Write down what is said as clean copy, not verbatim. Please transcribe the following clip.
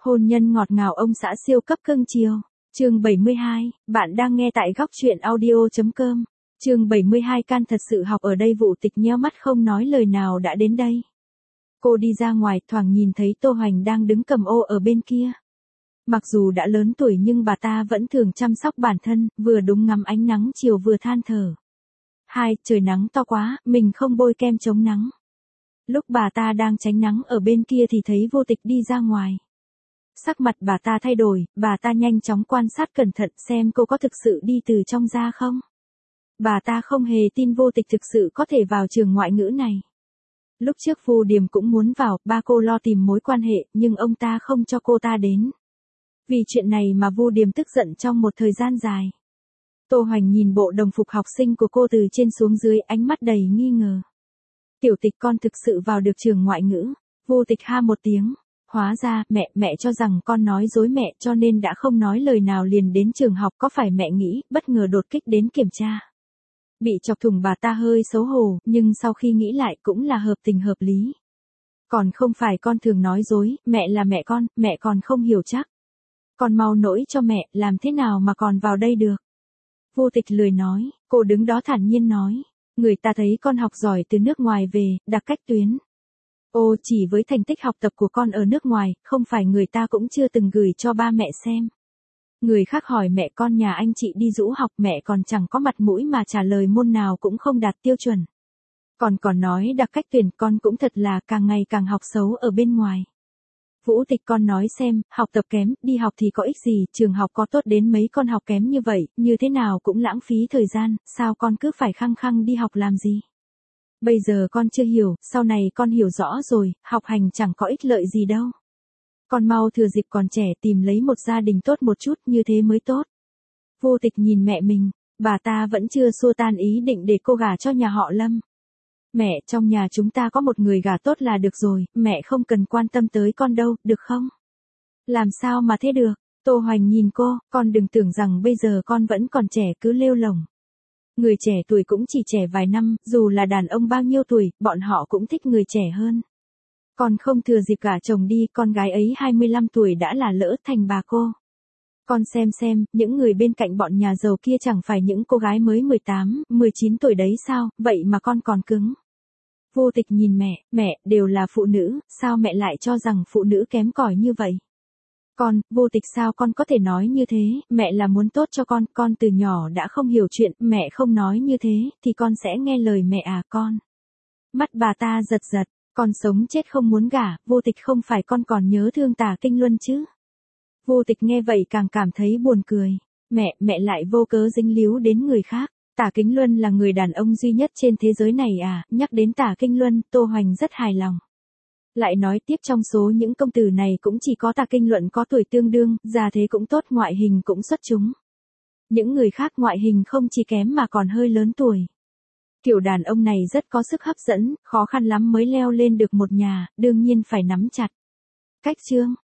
Hôn nhân ngọt ngào ông xã siêu cấp cưng chiều. Chương 72, bạn đang nghe tại góc truyện audio.com. Chương 72 Can thật sự học ở đây. Vũ Tịch nheo mắt không nói lời nào đã đến đây. Cô đi ra ngoài thoảng nhìn thấy Tô Hoành đang đứng cầm ô ở bên kia. Mặc dù đã lớn tuổi nhưng bà ta vẫn thường chăm sóc bản thân, vừa đúng ngắm ánh nắng chiều vừa than thở. Trời nắng to quá, mình không bôi kem chống nắng. Lúc bà ta đang tránh nắng ở bên kia thì thấy Vô Tịch đi ra ngoài. Sắc mặt bà ta thay đổi, bà ta nhanh chóng quan sát cẩn thận xem cô có thực sự đi từ trong ra không. Bà ta không hề tin Vô Tịch thực sự có thể vào trường ngoại ngữ này. Lúc trước Vu Điềm cũng muốn vào, ba cô lo tìm mối quan hệ, nhưng ông ta không cho cô ta đến. Vì chuyện này mà Vu Điềm tức giận trong một thời gian dài. Tô Hoành nhìn bộ đồng phục học sinh của cô từ trên xuống dưới, ánh mắt đầy nghi ngờ. Tiểu Tịch, con thực sự vào được trường ngoại ngữ. Vô Tịch ha một tiếng. Hóa ra, mẹ cho rằng con nói dối mẹ cho nên đã không nói lời nào liền đến trường học. Có phải mẹ nghĩ, bất ngờ đột kích đến kiểm tra. Bị chọc thủng bà ta hơi xấu hổ, nhưng sau khi nghĩ lại cũng là hợp tình hợp lý. Còn không phải con thường nói dối, mẹ là mẹ còn không hiểu chắc. Con mau nỗi cho mẹ, làm thế nào mà còn vào đây được. Vô Tịch lười nói, cô đứng đó thản nhiên nói. Người ta thấy con học giỏi từ nước ngoài về, đặc cách tuyến. Ô, chỉ với thành tích học tập của con ở nước ngoài, không phải người ta cũng chưa từng gửi cho ba mẹ xem. Người khác hỏi mẹ con nhà anh chị đi du học, mẹ còn chẳng có mặt mũi mà trả lời môn nào cũng không đạt tiêu chuẩn. Còn nói đặc cách tuyển, con cũng thật là càng ngày càng học xấu ở bên ngoài. Vũ Tịch, con nói xem, học tập kém, đi học thì có ích gì, trường học có tốt đến mấy con học kém như vậy, như thế nào cũng lãng phí thời gian, sao con cứ phải khăng khăng đi học làm gì? Bây giờ con chưa hiểu, sau này con hiểu rõ rồi, học hành chẳng có ích lợi gì đâu. Con mau thừa dịp còn trẻ tìm lấy một gia đình tốt một chút, như thế mới tốt. Vô Tịch nhìn mẹ mình, bà ta vẫn chưa xua tan ý định để cô gả cho nhà họ Lâm. Mẹ, trong nhà chúng ta có một người gả tốt là được rồi, mẹ không cần quan tâm tới con đâu, được không? Làm sao mà thế được? Tô Hoành nhìn cô, con đừng tưởng rằng bây giờ con vẫn còn trẻ cứ lêu lổng. Người trẻ tuổi cũng chỉ trẻ vài năm, dù là đàn ông bao nhiêu tuổi, bọn họ cũng thích người trẻ hơn. Con không thừa dịp gả chồng đi, con gái ấy 25 tuổi đã là lỡ thành bà cô. Con xem, những người bên cạnh bọn nhà giàu kia chẳng phải những cô gái mới 18, 19 tuổi đấy sao, vậy mà con còn cứng. Vô Tịch nhìn mẹ, đều là phụ nữ, sao mẹ lại cho rằng phụ nữ kém cỏi như vậy? Vô Tịch, sao con có thể nói như thế, mẹ là muốn tốt cho con từ nhỏ đã không hiểu chuyện, mẹ không nói như thế, thì con sẽ nghe lời mẹ à con. Mắt bà ta giật, con sống chết không muốn gả, Vô Tịch, không phải con còn nhớ thương Tả Kinh Luân chứ? Vô Tịch nghe vậy càng cảm thấy buồn cười, mẹ lại vô cớ dính líu đến người khác. Tả Kính Luân là người đàn ông duy nhất trên thế giới này à, nhắc đến Tả Kinh Luân, Tô Hoành rất hài lòng. Lại nói tiếp trong số những công tử này cũng chỉ có Tả Kinh Luân có tuổi tương đương, già thế cũng tốt, ngoại hình cũng xuất chúng. Những người khác ngoại hình không chỉ kém mà còn hơi lớn tuổi. Kiểu đàn ông này rất có sức hấp dẫn, khó khăn lắm mới leo lên được một nhà, đương nhiên phải nắm chặt. Cách chương,